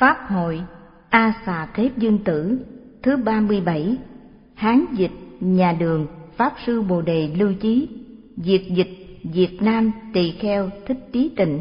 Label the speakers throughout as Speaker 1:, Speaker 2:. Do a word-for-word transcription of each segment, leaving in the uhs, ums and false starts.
Speaker 1: Pháp hội A Xà Thế Dương Tử thứ ba mươi bảy. Hán dịch nhà Đường Pháp Sư Bồ Đề Lưu Chí, Việt dịch Việt Nam Tỳ Kheo Thích Trí Tịnh.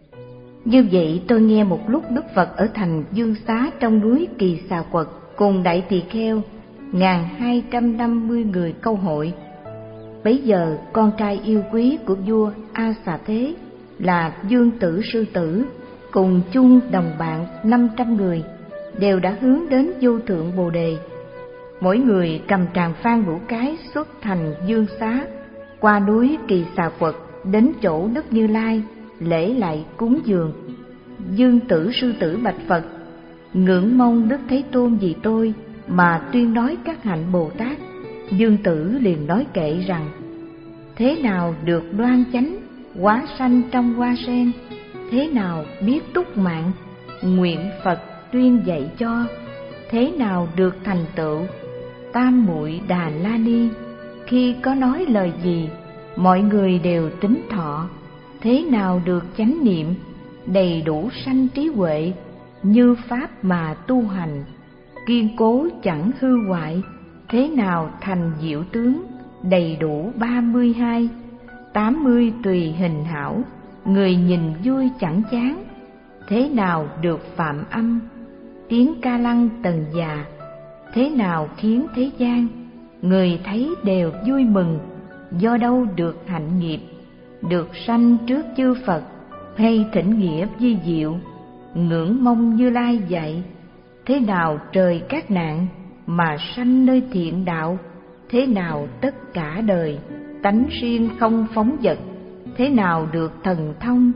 Speaker 1: Như vậy tôi nghe một lúc Đức Phật ở thành Dương Xá trong núi Kỳ Xà Quật cùng đại tỳ kheo ngàn hai trăm năm mươi người câu hội. Bấy giờ con trai yêu quý của vua A Xà Thế là Dương Tử Sư Tử cùng chung đồng bạn năm trăm người đều đã hướng đến vô thượng Bồ Đề. Mỗi người cầm tràng phan ngũ cái xuất thành Dương Xá, qua núi Kỳ Xà Quật đến chỗ Đức Như Lai lễ lại cúng dường. Dương Tử Sư Tử bạch Phật: ngưỡng mong Đức Thế Tôn vì tôi mà tuyên nói các hạnh Bồ Tát. Dương Tử liền nói kệ rằng: thế nào được đoan chánh, hóa sanh trong hoa sen, thế nào biết túc mạng, nguyện Phật tuyên dạy cho, thế nào được thành tựu tam muội Đà La Ni. Khi có nói lời gì, mọi người đều tín thọ, thế nào được chánh niệm, đầy đủ sanh trí huệ, như pháp mà tu hành, kiên cố chẳng hư hoại, thế nào thành diệu tướng, đầy đủ ba mươi hai, tám mươi tùy hình hảo, người nhìn vui chẳng chán, thế nào được phạm âm, tiếng ca lăng tần già, thế nào khiến thế gian người thấy đều vui mừng, do đâu được hạnh nghiệp, được sanh trước chư Phật, hay thỉnh nghĩa vi diệu, ngưỡng mong Như Lai dạy, thế nào trời các nạn mà sanh nơi thiện đạo, thế nào tất cả đời tánh riêng không phóng dật, thế nào được thần thông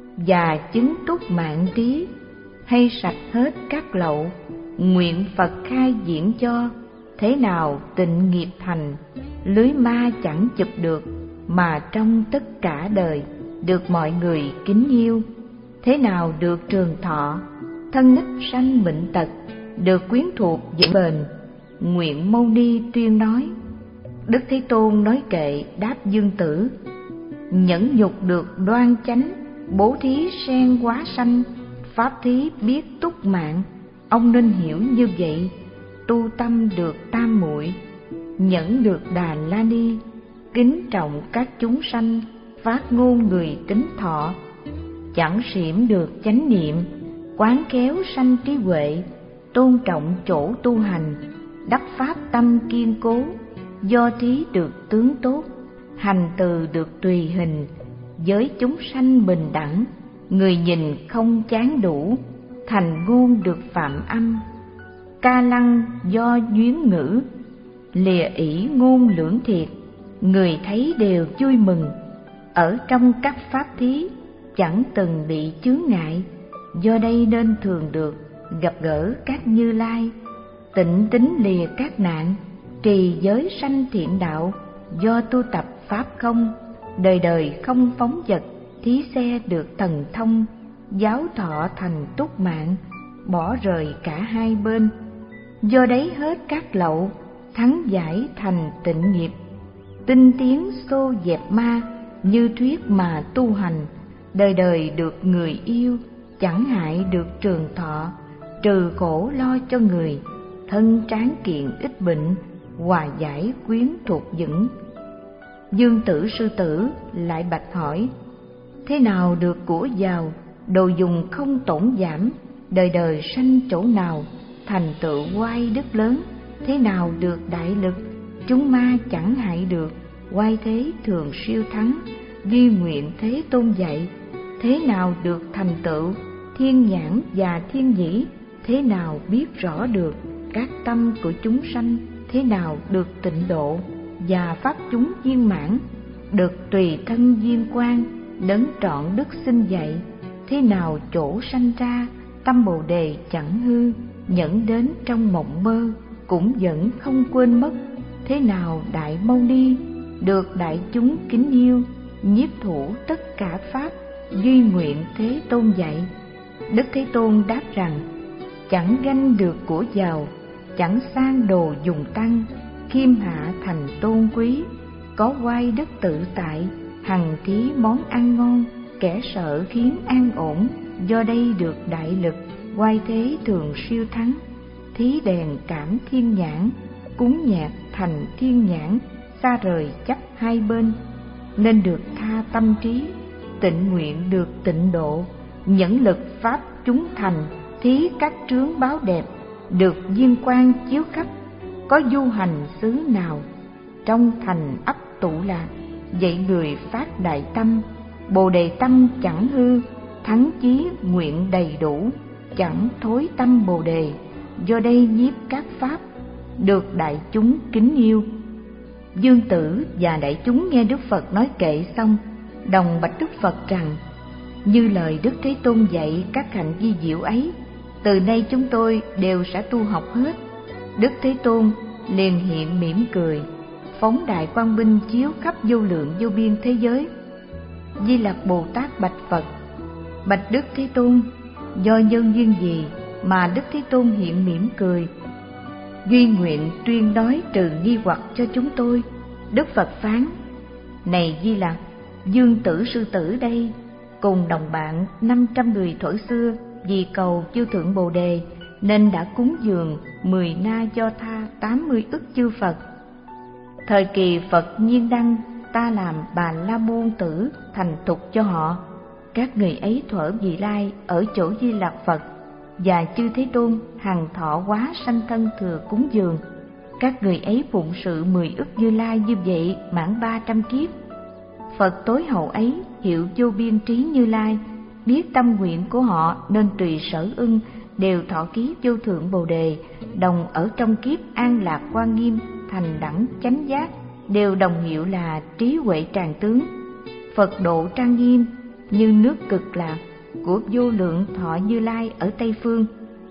Speaker 1: và chứng túc mạng trí, hay sạch hết các lậu, nguyện Phật khai diễn cho, thế nào tịnh nghiệp thành, lưới ma chẳng chụp được, mà trong tất cả đời được mọi người kính yêu, thế nào được trường thọ, thân ních sanh bệnh tật, được quyến thuộc vững bền, nguyện Mâu Ni tuyên nói. Đức Thế Tôn nói kệ đáp Dương Tử: nhẫn nhục được đoan chánh, bố thí sen hóa sanh, pháp thí biết túc mạng, ông nên hiểu như vậy, tu tâm được tam muội, nhẫn được Đà La Ni, kính trọng các chúng sanh, phát ngôn người tín thọ, chẳng xiểm được chánh niệm, quán khéo sanh trí huệ, tôn trọng chỗ tu hành, đắc pháp tâm kiên cố, do thí được tướng tốt, hành từ được tùy hình, giới chúng sanh bình đẳng, người nhìn không chán đủ, thành ngôn được phạm âm, ca lăng do duyến ngữ, lìa ỷ ngôn lưỡng thiệt, người thấy đều vui mừng, ở trong các pháp thí chẳng từng bị chướng ngại, do đây nên thường được gặp gỡ các Như Lai, tịnh tính lìa các nạn, trì giới sanh thiện đạo, do tu tập pháp không, đời đời không phóng dật, thí xe được thần thông, giáo thọ thành túc mạng, bỏ rời cả hai bên, do đấy hết các lậu, thắng giải thành tịnh nghiệp, tinh tiến xô dẹp ma, như thuyết mà tu hành, đời đời được người yêu, chẳng hại được trường thọ, trừ khổ lo cho người, thân tráng kiện ít bệnh, hòa giải quyến thuộc vững. Dương Tử Sư Tử lại bạch hỏi: thế nào được của giàu, đồ dùng không tổn giảm, đời đời sanh chỗ nào, thành tựu oai đức lớn, thế nào được đại lực, chúng ma chẳng hại được, oai thế thường siêu thắng, duy nguyện Thế Tôn dạy, thế nào được thành tựu thiên nhãn và thiên nhĩ, thế nào biết rõ được các tâm của chúng sanh, thế nào được tịnh độ và pháp chúng viên mãn, được tùy thân viên quan, đấng trọn đức xin dạy, thế nào chỗ sanh ra tâm Bồ Đề chẳng hư, nhẫn đến trong mộng mơ cũng vẫn không quên mất, thế nào Đại Mâu Ni được đại chúng kính yêu, nhiếp thủ tất cả pháp, duy nguyện Thế Tôn dạy. Đức Thế Tôn đáp rằng: chẳng ganh được của giàu, chẳng sang đồ dùng tăng, khiêm hạ thành tôn quý, có oai đức tự tại, hằng thí món ăn ngon, kẻ sợ khiến an ổn, do đây được đại lực, oai thế thường siêu thắng, thí đèn cảm thiên nhãn, cúng nhạc thành thiên nhãn, xa rời chấp hai bên, nên được tha tâm trí, tịnh nguyện được tịnh độ, nhẫn lực pháp chúng thành, thí các trướng báo đẹp, được viên quang chiếu khắp, có du hành xứ nào, trong thành ấp tụ lạc, dạy người phát đại tâm, bồ đề tâm chẳng hư, thắng chí nguyện đầy đủ, chẳng thối tâm bồ đề, do đây nhiếp các pháp, được đại chúng kính yêu. Dương Tử và đại chúng nghe Đức Phật nói kệ xong, đồng bạch Đức Phật rằng: như lời Đức Thế Tôn dạy các hạnh vi diệu ấy, từ nay chúng tôi đều sẽ tu học hết. Đức Thế Tôn liền hiện mỉm cười, phóng đại quang minh chiếu khắp vô lượng vô biên thế giới. Di Lặc Bồ Tát bạch Phật: bạch Đức Thế Tôn, do nhân duyên gì mà Đức Thế Tôn hiện mỉm cười? Duy nguyện tuyên nói trừ nghi hoặc cho chúng tôi. Đức Phật phán: này Di Lặc, Dương Tử sư tử đây cùng đồng bạn năm trăm người thuở xưa vì cầu chư thượng Bồ đề nên đã cúng dường mười na do tha tám mươi ức chư Phật. Thời kỳ Phật nhiên đăng, ta làm Bà La Môn tử thành thục cho họ. Các người ấy thuở vị lai ở chỗ Di Lặc Phật, và chư Thế Tôn hằng thọ quá sanh thân thừa cúng dường. Các người ấy phụng sự mười ức Như Lai như vậy mãn ba trăm kiếp. Phật tối hậu ấy hiệu vô biên trí Như Lai, biết tâm nguyện của họ nên tùy sở ưng, đều thọ ký vô thượng Bồ đề, đồng ở trong kiếp an lạc quan nghiêm, thành đẳng chánh giác, đều đồng hiệu là trí huệ tràng tướng. Phật độ trang nghiêm như nước cực lạc của vô lượng thọ Như Lai ở Tây Phương.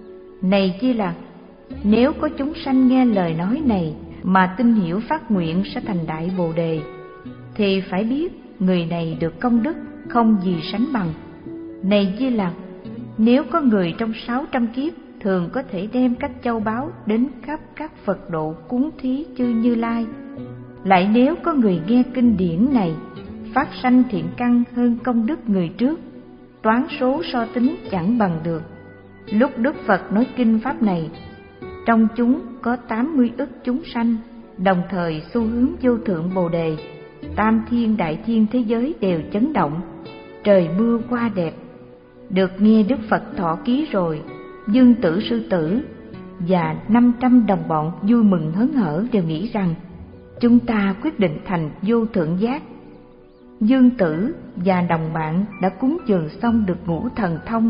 Speaker 1: Này Di Lặc, nếu có chúng sanh nghe lời nói này mà tin hiểu phát nguyện sẽ thành đại Bồ đề, thì phải biết người này được công đức không gì sánh bằng. Này Di Lặc, nếu có người trong sáu trăm kiếp thường có thể đem các châu báu đến khắp các Phật độ cúng thí chư Như Lai, lại nếu có người nghe kinh điển này phát sanh thiện căn hơn công đức người trước, toán số so tính chẳng bằng được. Lúc Đức Phật nói kinh pháp này, trong chúng có tám mươi ức chúng sanh đồng thời xu hướng vô thượng Bồ đề, tam thiên đại thiên thế giới đều chấn động, trời mưa hoa đẹp. Được nghe Đức Phật thọ ký rồi, Dương Tử sư tử và năm trăm đồng bọn vui mừng hớn hở đều nghĩ rằng chúng ta quyết định thành vô thượng giác. Dương Tử và đồng bạn đã cúng dường xong được ngũ thần thông,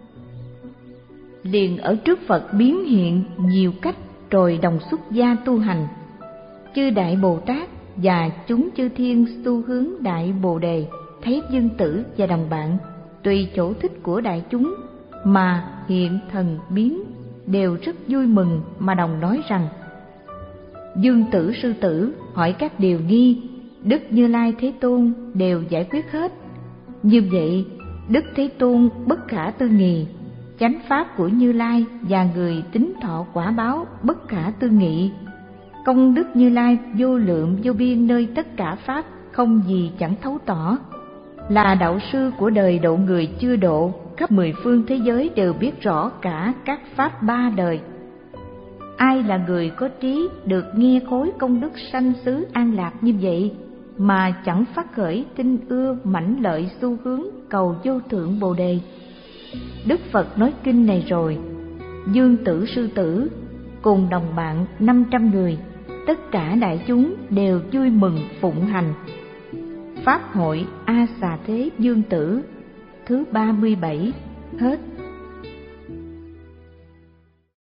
Speaker 1: liền ở trước Phật biến hiện nhiều cách rồi đồng xuất gia tu hành. Chư Đại Bồ Tát và chúng chư thiên xu hướng đại Bồ đề thấy Dương Tử và đồng bạn tùy chỗ thích của đại chúng mà hiện thần biến, đều rất vui mừng mà đồng nói rằng: Dương Tử sư tử hỏi các điều nghi, Đức Như Lai Thế Tôn đều giải quyết hết. Như vậy Đức Thế Tôn bất khả tư nghì, chánh pháp của Như Lai và người tín thọ quả báo bất khả tư nghị. Công đức Như Lai vô lượng vô biên nơi tất cả pháp, không gì chẳng thấu tỏ. Là đạo sư của đời độ người chưa độ, khắp mười phương thế giới đều biết rõ cả các pháp ba đời. Ai là người có trí được nghe khối công đức sanh xứ an lạc như vậy mà chẳng phát khởi tinh ưa mãnh lợi xu hướng cầu vô thượng Bồ đề? Đức Phật nói kinh này rồi, Dương Tử sư tử cùng đồng bạn năm trăm người, tất cả đại chúng đều vui mừng phụng hành. Pháp hội A Xà Thế Dương Tử thứ ba mươi bảy hết.